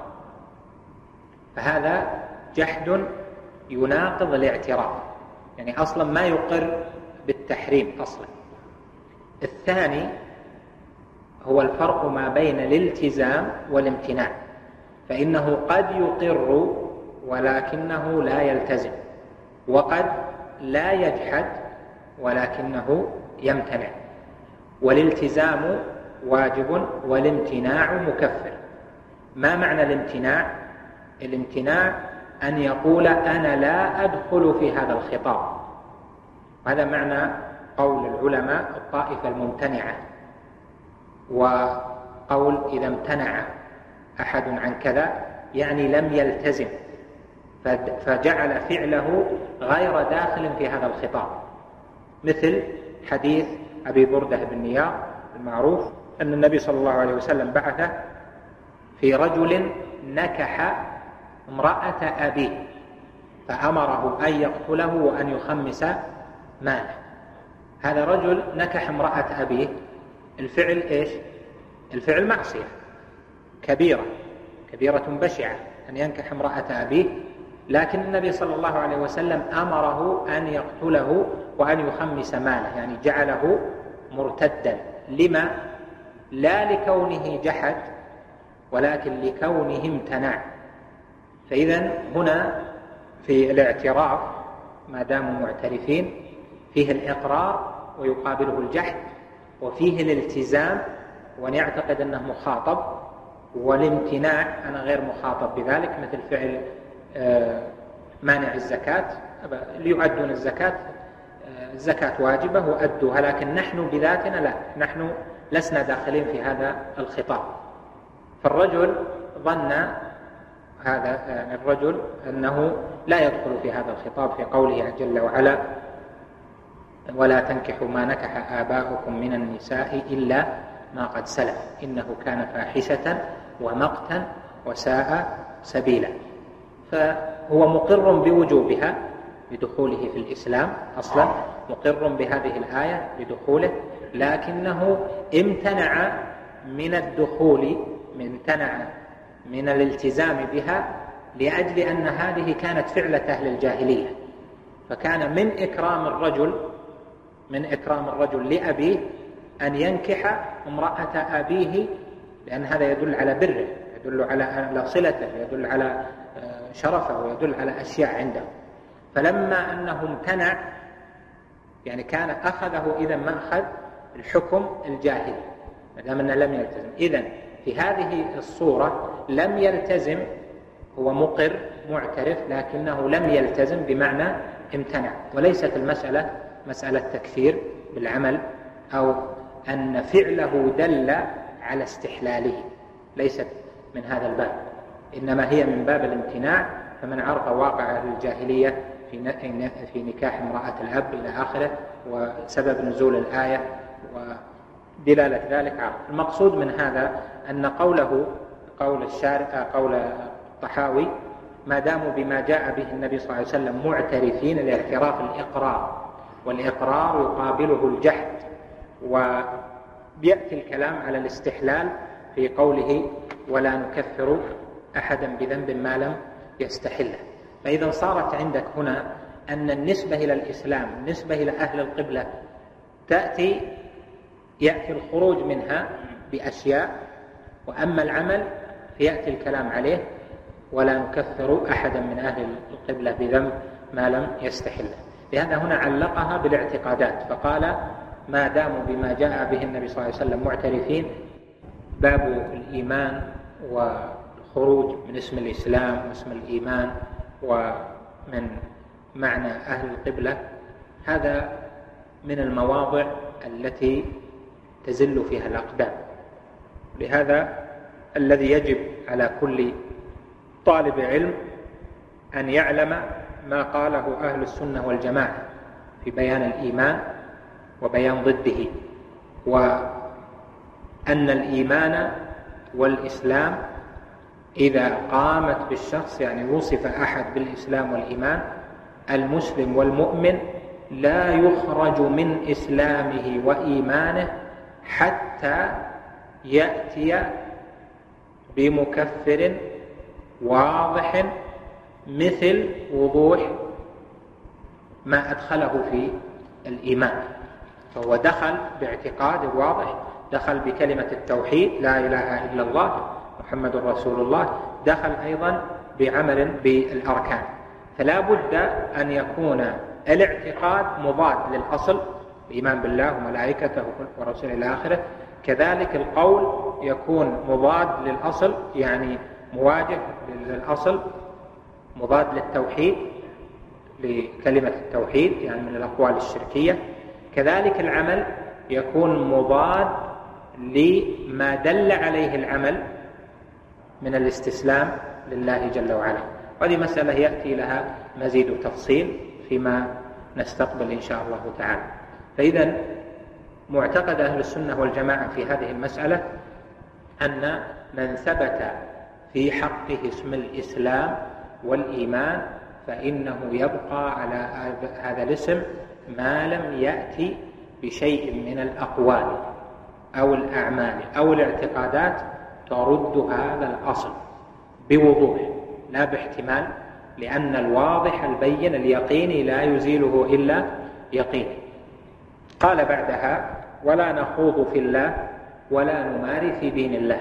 [SPEAKER 1] فهذا جحد يناقض الاعتراف، يعني أصلا ما يقر بالتحريم أصلا. الثاني هو الفرق ما بين الالتزام والامتناع، فإنه قد يقر ولكنه لا يلتزم، وقد لا يجحد ولكنه يمتنع، والالتزام واجب والامتناع مكفر. ما معنى الامتناع؟ الامتناع أن يقول أنا لا أدخل في هذا الخطاب، هذا معنى قول العلماء الطائفة الممتنعة. وقول إذا امتنع أحد عن كذا يعني لم يلتزم، فجعل فعله غير داخل في هذا الخطاب، مثل حديث أبي بردة بن نيار المعروف أن النبي صلى الله عليه وسلم بعث في رجل نكح امرأة أبيه فأمره أن يقتله وأن يخمس ماله. هذا رجل نكح امرأة أبيه، الفعل إيش؟ الفعل معصية كبيرة بشعة أن ينكح امرأة أبيه، لكن النبي صلى الله عليه وسلم أمره أن يقتله وأن يخمس ماله، يعني جعله مرتدا. لما؟ لا لكونه جحد ولكن لكونه امتنع. فإذا هنا في الاعتراف ما داموا معترفين فيه الإقرار ويقابله الجحد، وفيه الالتزام وأن يعتقد أنه مخاطب، والامتناع أنا غير مخاطب بذلك، مثل فعل مانع الزكاة، ليؤدون الزكاة، الزكاة واجبة وأدوها، لكن نحن بذاتنا لا، نحن لسنا داخلين في هذا الخطاب. فالرجل ظن هذا، يعني الرجل أنه لا يدخل في هذا الخطاب في قوله جل وعلا ولا تنكحوا ما نكح آباؤكم من النساء إلا ما قد سلف إنه كان فاحشة ومقتا وساء سبيلا. فهو مقر بوجوبها بدخوله في الإسلام أصلا، مقر بهذه الآية بدخوله، لكنه امتنع من الدخول، امتنع من الالتزام بها لأجل أن هذه كانت فعلة أهل الجاهلية. فكان من إكرام الرجل لأبيه أن ينكح امرأة أبيه، لأن هذا يدل على بره، يدل على صلته، يدل على شرفه، ويدل على أشياء عنده. فلما أنه امتنع يعني كان أخذه إذا مأخذ الحكم الجاهلي ما دام أنه لم يلتزم. إذن في هذه الصورة لم يلتزم، هو مقر معترف لكنه لم يلتزم بمعنى امتنع. وليست المسألة مسألة تكفير بالعمل أو أن فعله دل على استحلاله، ليست من هذا الباب، إنما هي من باب الامتناع. فمن عرف واقع الجاهلية في نكاح امرأة الأب إلى آخره وسبب نزول الآية ودلالة ذلك عرف. المقصود من هذا أن قول الطحاوي ما داموا بما جاء به النبي صلى الله عليه وسلم معترفين. الاعتراف الإقرار، والإقرار يقابله الجحد، ويأتي الكلام على الاستحلال في قوله ولا نكفر أحدا بذنب ما لم يستحله. فإذا صارت عندك هنا أن النسبة إلى الإسلام، النسبة إلى أهل القبلة يأتي الخروج منها بأشياء، وأما العمل فيأتي الكلام عليه ولا نكفر أحدا من أهل القبلة بذنب ما لم يستحله. لهذا هنا علقها بالاعتقادات، فقال ما داموا بما جاء به النبي صلى الله عليه وسلم معترفين. باب الإيمان والخروج من اسم الإسلام واسم الإيمان ومن معنى أهل القبلة، هذا من المواضع التي تزل فيها الأقدام. لهذا الذي يجب على كل طالب علم أن يعلم ما قاله أهل السنة والجماعة في بيان الإيمان وبيان ضده، وأن الإيمان والإسلام إذا قامت بالشخص، يعني وصف أحد بالإسلام والإيمان، المسلم والمؤمن لا يخرج من إسلامه وإيمانه حتى يأتي بمكفر واضح مثل وضوح ما أدخله في الإيمان. فهو دخل باعتقاد واضح، دخل بكلمة التوحيد لا إله إلا الله محمد رسول الله، دخل أيضا بعمل بالأركان. فلا بد أن يكون الاعتقاد مضاد للأصل، الإيمان بالله وملائكته ورسوله إلى آخره. كذلك القول يكون مضاد للأصل، يعني مواجه للأصل، مضاد للتوحيد، لكلمة التوحيد، يعني من الأقوال الشركية. كذلك العمل يكون مضاد لما دل عليه العمل من الاستسلام لله جل وعلا. وهذه مسألة يأتي لها مزيد تفصيل فيما نستقبل إن شاء الله تعالى. فإذا معتقد أهل السنة والجماعة في هذه المسألة أن من ثبت في حقه اسم الإسلام والإيمان فإنه يبقى على هذا الاسم ما لم يأتي بشيء من الأقوال أو الأعمال أو الاعتقادات ترد هذا الأصل بوضوح لا باحتمال، لأن الواضح البين اليقيني لا يزيله إلا يقين. قال بعدها ولا نخوض في الله ولا نماري في دين الله.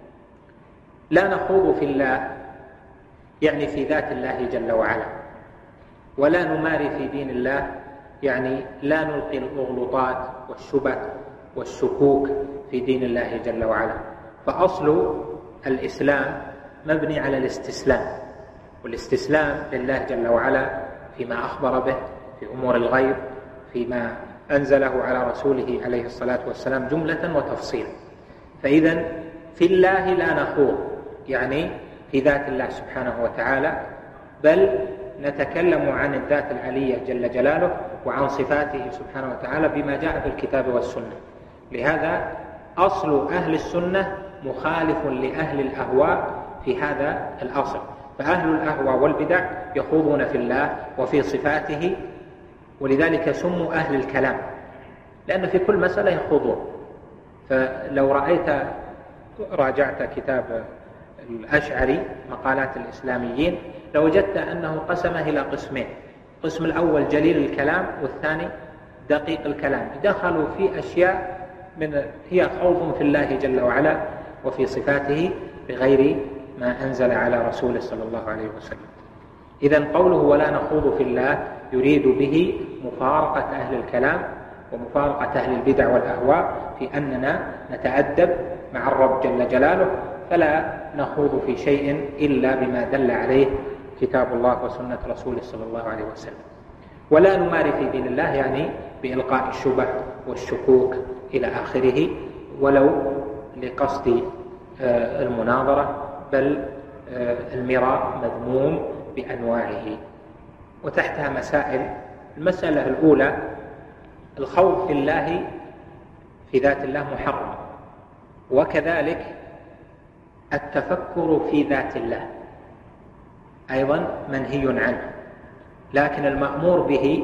[SPEAKER 1] لا نخوض في الله يعني في ذات الله جل وعلا، ولا نماري في دين الله يعني لا نلقي الأغلطات والشبه والشكوك في دين الله جل وعلا. فأصل الإسلام مبني على الاستسلام، والاستسلام لله جل وعلا فيما أخبر به في أمور الغيب، فيما أنزله على رسوله عليه الصلاة والسلام جملة وتفصيلا. فإذا في الله لا نخوض يعني في ذات الله سبحانه وتعالى، بل نتكلم عن الذات العلية جل جلاله وعن صفاته سبحانه وتعالى بما جاء في الكتاب والسنة. لهذا أصل أهل السنة مخالف لأهل الأهواء في هذا الأصل. فأهل الأهواء والبدع يخوضون في الله وفي صفاته، ولذلك سموا أهل الكلام، لأن في كل مسألة يخوضون. فلو راجعت كتاب الأشعري مقالات الإسلاميين لوجدت أنه قسمه إلى قسمين: القسم الأول جليل الكلام، والثاني دقيق الكلام. دخلوا في أشياء هي خوض في الله جل وعلا وفي صفاته بغير ما أنزل على رسوله صلى الله عليه وسلم. إذن قوله ولا نخوض في الله يريد به مفارقة أهل الكلام ومفارقة أهل البدع والأهواء، في أننا نتأدب مع الرب جل جلاله، فلا نخوض في شيء إلا بما دل عليه كتاب الله وسنة رسوله صلى الله عليه وسلم. ولا نماري في دين الله يعني بإلقاء الشبه والشكوك إلى آخره، ولو لقصد المناظرة، بل المراء مذموم بأنواعه. وتحتها مسائل. المسألة الأولى: الخوض في الله في ذات الله محرم، وكذلك التفكر في ذات الله. أيضا منهي عنه، لكن المأمور به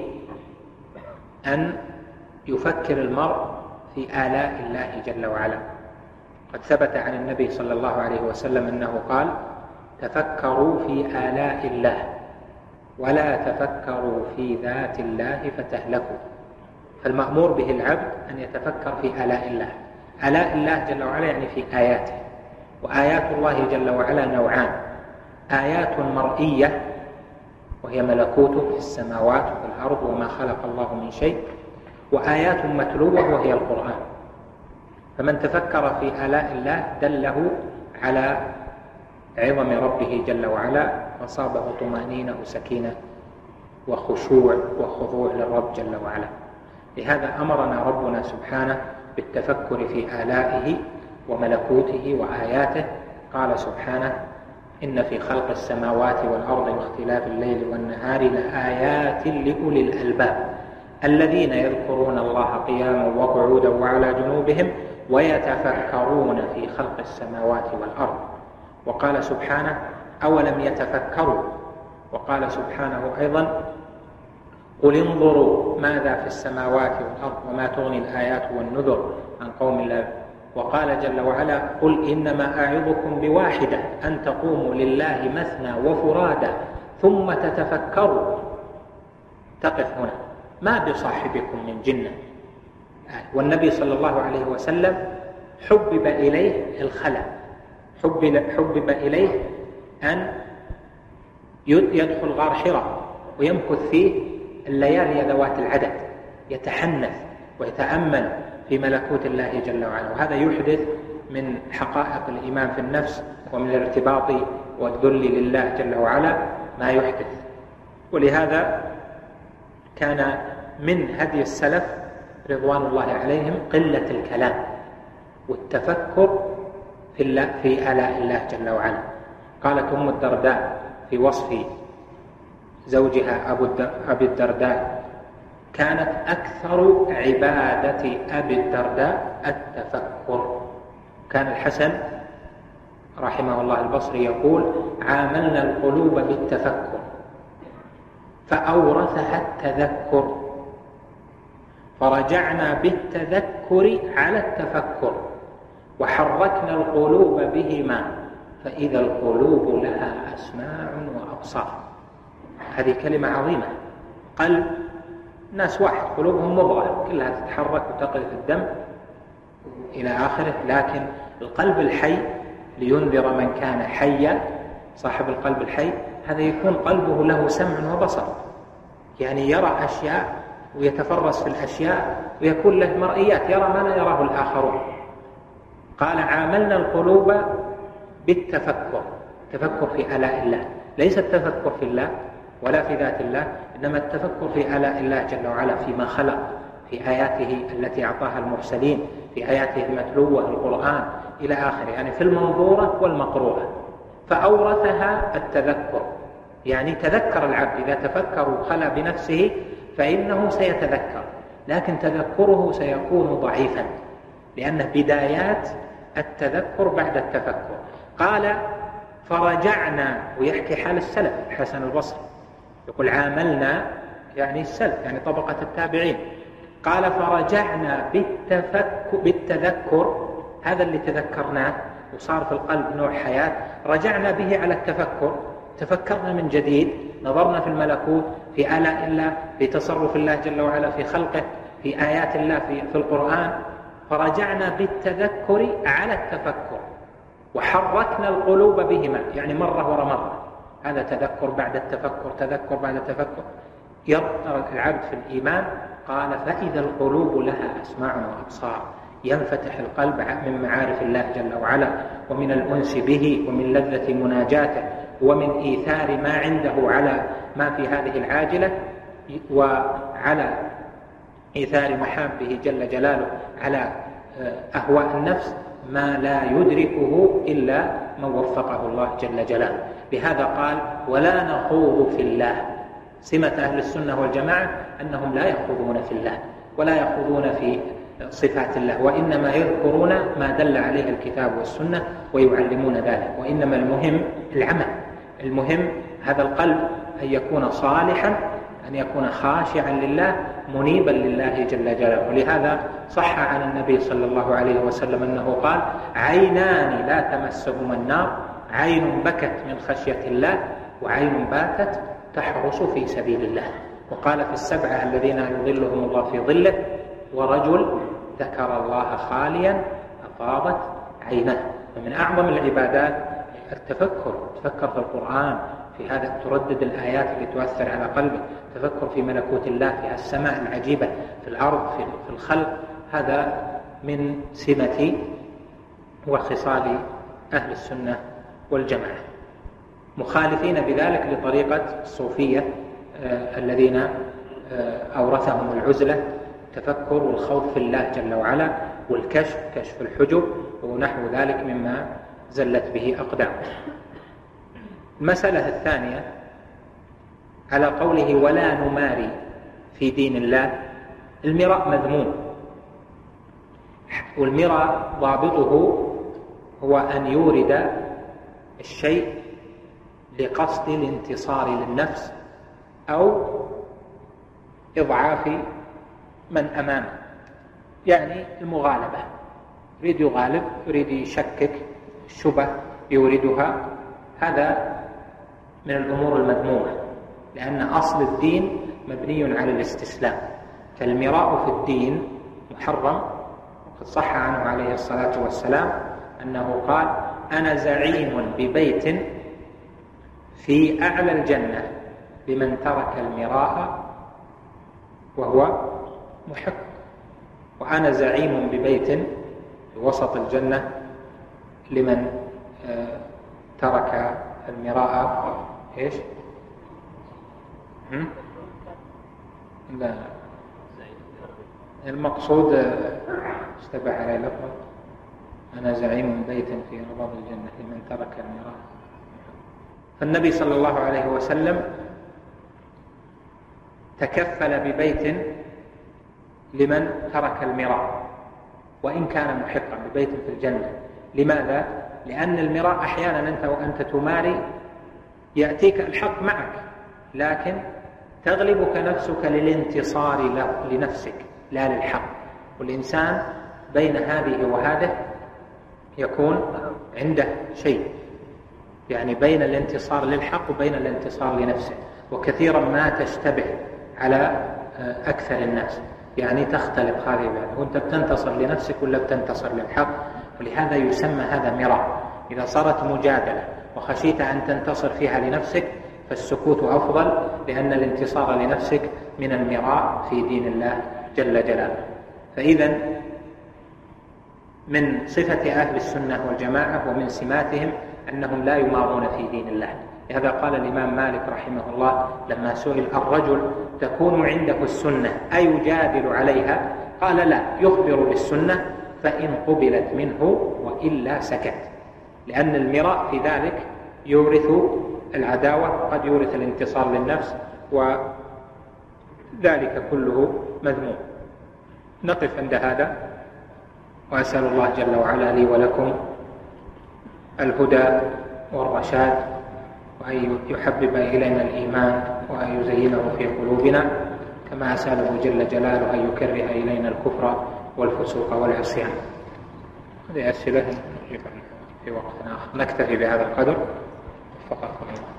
[SPEAKER 1] أن يفكر المرء في آلاء الله جل وعلا. قد ثبت عن النبي صلى الله عليه وسلم أنه قال: تفكروا في آلاء الله ولا تفكروا في ذات الله فتهلكوا. فالمأمور به العبد أن يتفكر في آلاء الله. آلاء الله جل وعلا يعني في آياته، وآيات الله جل وعلا نوعان: آيات مرئية وهي ملكوته في السماوات وفي الأرض وما خلق الله من شيء، وآيات متلوة وهي القرآن. فمن تفكر في آلاء الله دله على عظم ربه جل وعلا، وصابه طمأنينة وسكينة وخشوع وخضوع للرب جل وعلا. لهذا أمرنا ربنا سبحانه بالتفكر في آلائه وملكوته وآياته. قال سبحانه: إن في خلق السماوات والأرض واختلاف الليل والنهار لآيات لأولي الألباب الذين يذكرون الله قياما وقعودا وعلى جنوبهم ويتفكرون في خلق السماوات والأرض. وقال سبحانه: أولم يتفكروا. وقال سبحانه أيضا: قل انظروا ماذا في السماوات والأرض وما تغني الآيات والنذر عن قوم لا. وقال جل وعلا: قل إنما أعظكم بواحدة أن تقوموا لله مثنى وفرادى ثم تتفكروا. تقف هنا، ما بصاحبكم من جنة. والنبي صلى الله عليه وسلم حبب إليه الخلع، حبب إليه أن يدخل غار حراء ويمكث فيه الليالي ذوات العدد، يتحنث ويتأمل في ملكوت الله جل وعلا. وهذا يحدث من حقائق الإيمان في النفس ومن الارتباط والذل لله جل وعلا ما يحدث. ولهذا كان من هدي السلف رضوان الله عليهم قلة الكلام والتفكر في آلاء الله جل وعلا. قالت أم الدرداء في وصف زوجها أبي الدرداء: كانت أكثر عبادة أبي الدرداء التفكر. كان الحسن رحمه الله البصري يقول: عاملنا القلوب بالتفكر فأورثها التذكر، فرجعنا بالتذكر على التفكر، وحركنا القلوب بهما فإذا القلوب لها أسماع وأبصار. هذه كلمة عظيمة. قلب الناس واحد، قلوبهم مضغة كلها تتحرك وتقذف الدم إلى آخره، لكن القلب الحي لينذر من كان حيا. صاحب القلب الحي هذا يكون قلبه له سمع وبصر، يعني يرى أشياء ويتفرس في الأشياء ويكون له مرئيات، يرى ما لا يراه الآخرون. قال: عاملنا القلوب بالتفكر، تفكر في آلاء الله، ليس التفكر في الله ولا في ذات الله، إنما التفكر في آلاء الله جل وعلا فيما خلق، في آياته التي أعطاها المرسلين، في آياته المتلوة القرآن إلى آخره، يعني في المنظورة والمقروءة. فأورثها التذكر، يعني تذكر العبد إذا تفكر وخلى بنفسه فإنه سيتذكر، لكن تذكره سيكون ضعيفا لأنه بدايات التذكر بعد التفكر. قال: فرجعنا، ويحكي حال السلف الحسن البصري يقول: عاملنا يعني السلف، يعني طبقة التابعين. قال: فرجعنا بالتذكر، هذا اللي تذكرناه وصار في القلب نوع حياة، رجعنا به على التفكر، تفكرنا من جديد، نظرنا في الملكوت، في آلاء الله، في تصرف الله جل وعلا في خلقه، في آيات الله في القرآن. فرجعنا بالتذكر على التفكر وحركنا القلوب بهما، يعني مرة ورا مرة. هذا تذكر بعد التفكر، تذكر بعد التفكر. يرى العبد في الإيمان. قال: فإذا القلوب لها أسماع وأبصار، ينفتح القلب من معارف الله جل وعلا ومن الأنس به ومن لذة مناجاته ومن إيثار ما عنده على ما في هذه العاجلة، وعلى إيثار محابه جل جلاله على أهواء النفس، ما لا يدركه إلا من وفقه الله جل جلاله. لهذا قال: ولا نخوض في الله. سمة أهل السنة والجماعة أنهم لا يخوضون في الله ولا يخوضون في صفات الله، وإنما يذكرون ما دل عليه الكتاب والسنة ويعلمون ذلك. وإنما المهم العمل، المهم هذا القلب أن يكون صالحا، أن يكون خاشعا لله منيبا لله جل جلاله. ولهذا صح عن النبي صلى الله عليه وسلم أنه قال: عينان لا تمسهما النار، عين بكت من خشية الله وعين باتت تحرس في سبيل الله. وقال في السبعة الذين يظلهم الله في ظله: ورجل ذكر الله خاليا أفاضت عينه. فمن أعظم العبادات التفكر في القرآن، في هذا تردد الآيات اللي تؤثر على قلبك، تفكر في ملكوت الله، في السماء العجيبة، في الأرض، في الخلق. هذا من سمة وخصال أهل السنة والجماعة، مخالفين بذلك لطريقة الصوفية الذين أورثهم العزلة، التفكر والخوف في الله جل وعلا، والكشف، كشف الحجب ونحو ذلك مما زلت به أقدام. المسألة الثانية على قوله: ولا نماري في دين الله. المراء مذموم، والمراء ضابطه هو أن يورد الشيء لقصد الانتصار للنفس أو إضعاف من أمامه، يعني المغالبة، يريد يغالب، يريد يشكك، الشبه يوردها. هذا من الأمور المذمومة، لأن أصل الدين مبني على الاستسلام. فالمراء في الدين محرم، وقد صح عنه عليه الصلاة والسلام أنه قال: أنا زعيم ببيت في أعلى الجنة لمن ترك المراء وهو محق، وأنا زعيم ببيت في وسط الجنة لمن ترك المراء. إيش؟ لا، المقصود اشتبه عليه لفظ: أنا زعيم بيت في رباط الجنة لمن ترك المراء. فالنبي صلى الله عليه وسلم تكفل ببيت لمن ترك المراء وإن كان محقا، ببيت في الجنة. لماذا؟ لأن المراء أحيانا أنت وأنت تماري يأتيك الحق معك، لكن تغلبك نفسك للانتصار لنفسك لا للحق. والإنسان بين هذه وهذه يكون عنده شيء، يعني بين الانتصار للحق وبين الانتصار لنفسه. وكثيرا ما تشتبه على أكثر الناس، يعني تختلف هذه بعد، وأنت بتنتصر لنفسك ولا بتنتصر للحق. ولهذا يسمى هذا مراء. إذا صارت مجادلة وخشيت أن تنتصر فيها لنفسك فالسكوت أفضل، لأن الانتصار لنفسك من المراء في دين الله جل جلاله. فإذا من صفة أهل السنة والجماعة ومن سماتهم أنهم لا يمارون في دين الله. لهذا قال الإمام مالك رحمه الله لما سئل: الرجل تكون عنده السنة أيجادل عليها؟ قال: لا، يخبر بالسنة فإن قبلت منه وإلا سكت. لأن المراء في ذلك يورث العداوة، قد يورث الانتصار للنفس، وذلك كله مذموم. نقف عند هذا، وأسأل الله جل وعلا لي ولكم الهدى والرشاد، وأن يحبب إلينا الإيمان وأن يزينه في قلوبنا، كما أسأله جل جلاله أن يكره إلينا الكفر والفسوق والعصيان. هذه أسئلة في وقت آخر. نكتفي بهذا القدر. وفقكم الله.